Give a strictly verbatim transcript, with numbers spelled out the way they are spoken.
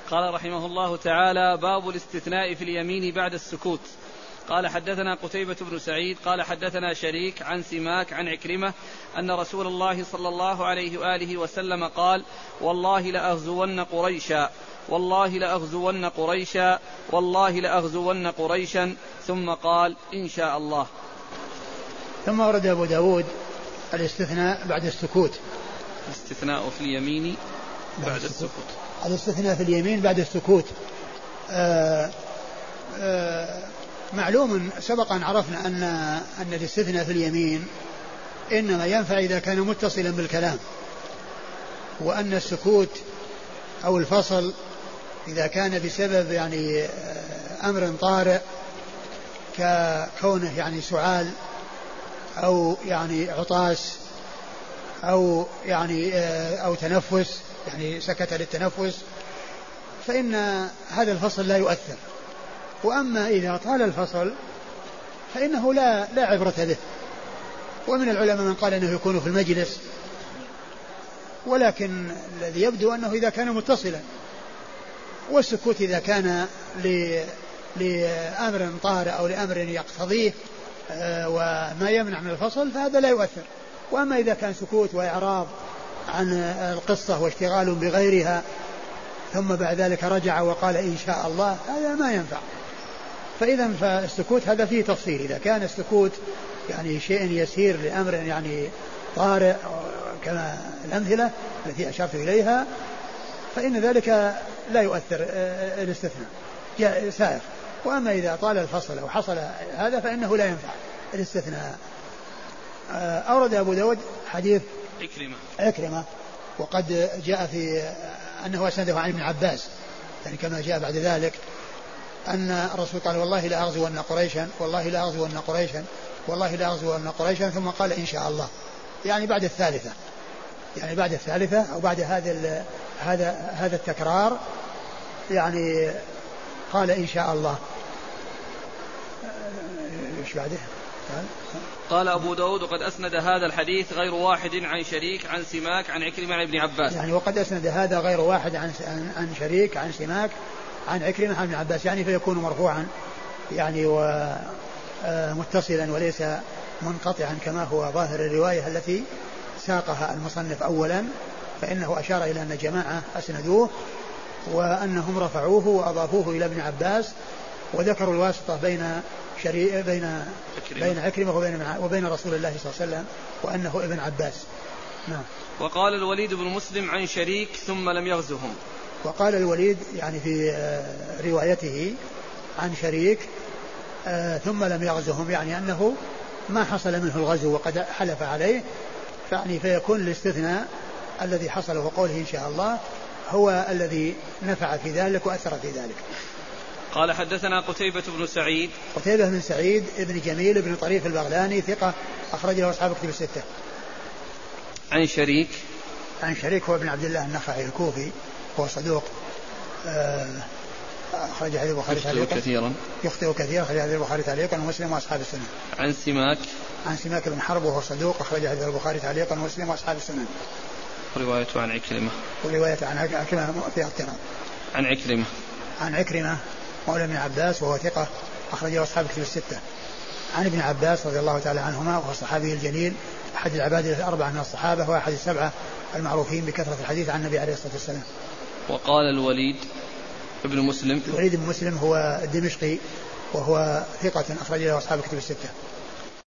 قال رحمه الله تعالى: باب الاستثناء في اليمين بعد السكوت. قال حدثنا قتيبة بن سعيد قال حدثنا شريك عن سماك عن عكرمة أن رسول الله صلى الله عليه وآله وسلم قال: والله لأغزون قريشا والله لأغزون قريشا والله لأغزون قريشا ثم قال: إن شاء الله. ثم ورد أبو داود الاستثناء بعد السكوت. الاستثناء في اليمين بعد, بعد السكوت. الاستثناء في اليمين بعد السكوت. آآ آآ معلوم سبق أن عرفنا أن أن الاستثناء في اليمين إنما ينفع إذا كان متصلا بالكلام، وأن السكوت أو الفصل إذا كان بسبب يعني أمر طارئ ككونه يعني سعال أو يعني عطاس أو يعني أو تنفس، يعني سكت للتنفس، فإن هذا الفصل لا يؤثر. وأما إذا طال الفصل فإنه لا لا عبرة به. ومن العلماء من قال أنه يكون في المجلس، ولكن الذي يبدو أنه إذا كان متصلا، والسكوت إذا كان لأمر طارئ أو لأمر يقتضيه وما يمنع من الفصل فهذا لا يؤثر. وأما إذا كان سكوت وإعراض عن القصة واشتغال بغيرها ثم بعد ذلك رجع وقال إن شاء الله، هذا ما ينفع. فإذا فالسكوت هذا فيه تفصيل. إذا كان السكوت يعني شيء يسير لأمر يعني طارئ كما الأمثلة التي أشرت إليها فإن ذلك لا يؤثر الاستثناء سائر. وأما إذا طال الفصل أو حصل هذا فإنه لا ينفع الاستثناء. أورد أبو داود حديث عكرمة عكرمة وقد جاء في أنه أسنده عن ابن عباس، يعني كما جاء بعد ذلك أن الرسول قال: والله لا أغزون قريشا والله لا أغزون قريشا والله لا أغزون قريشا ثم قال إن شاء الله، يعني بعد الثالثة، يعني بعد الثالثة أو بعد هذا هذا هذا التكرار يعني قال إن شاء الله. إيش بعده؟ قال أبو داود: وقد أسند هذا الحديث غير واحد عن شريك عن سماك عن عكرمة عن ابن عباس. يعني وقد أسند هذا غير واحد عن عن شريك عن سماك عن عكرمة عن ابن عباس، يعني فيكون مرفوعا يعني ومتصلا وليس منقطعا كما هو ظاهر الرواية التي ساقها المصنف أولا، فإنه أشار إلى أن جماعة أسندوه وأنهم رفعوه وأضافوه إلى ابن عباس وذكروا الواسطة بين شري... بين بين عكرمة وبين وبين رسول الله صلى الله عليه وسلم وأنه ابن عباس. نعم. وقال الوليد بن مسلم عن شريك ثم لم يغزهم. وقال الوليد يعني في روايته عن شريك ثم لم يغزهم، يعني أنه ما حصل منه الغزو وقد حلف عليه، يعني فيكون الاستثناء الذي حصل وقوله إن شاء الله هو الذي نفع في ذلك وأثر في ذلك. قال حدثنا قتيبة بن سعيد قتيبة بن سعيد ابن جميل بن طريف البغلاني ثقة أخرجه أصحاب كتب الستة. عن شريك عن شريك هو ابن عبد الله النخعي الكوفي، هو صدوق أخرج حديث البخاري تعليقا كثيرا يخطئ كثيرا أخرج حديث البخاري تعليقا ومسلم وأصحاب السنن. عن سماك عن سماك بن حرب وهو صدوق أخرج حديث البخاري تعليقا ومسلم وأصحاب السنن. وروايته عن عكرمة وروايته عن عكرمة فيها اقتراب. عن عكرمة عن عكرمة مولى ابن عباس وهو ثقة أخرجه أصحاب كتب الستة. عن ابن عباس رضي الله تعالى عنهما وهو الصحابي الجليل أحد العباد الأربعة من الصحابة وأحد السبعة المعروفين بكثرة الحديث عن النبي عليه الصلاة والسلام. وقال الوليد ابن مسلم الوليد بن مسلم هو الدمشقي وهو ثقة أخرج له أصحاب كتب الستة.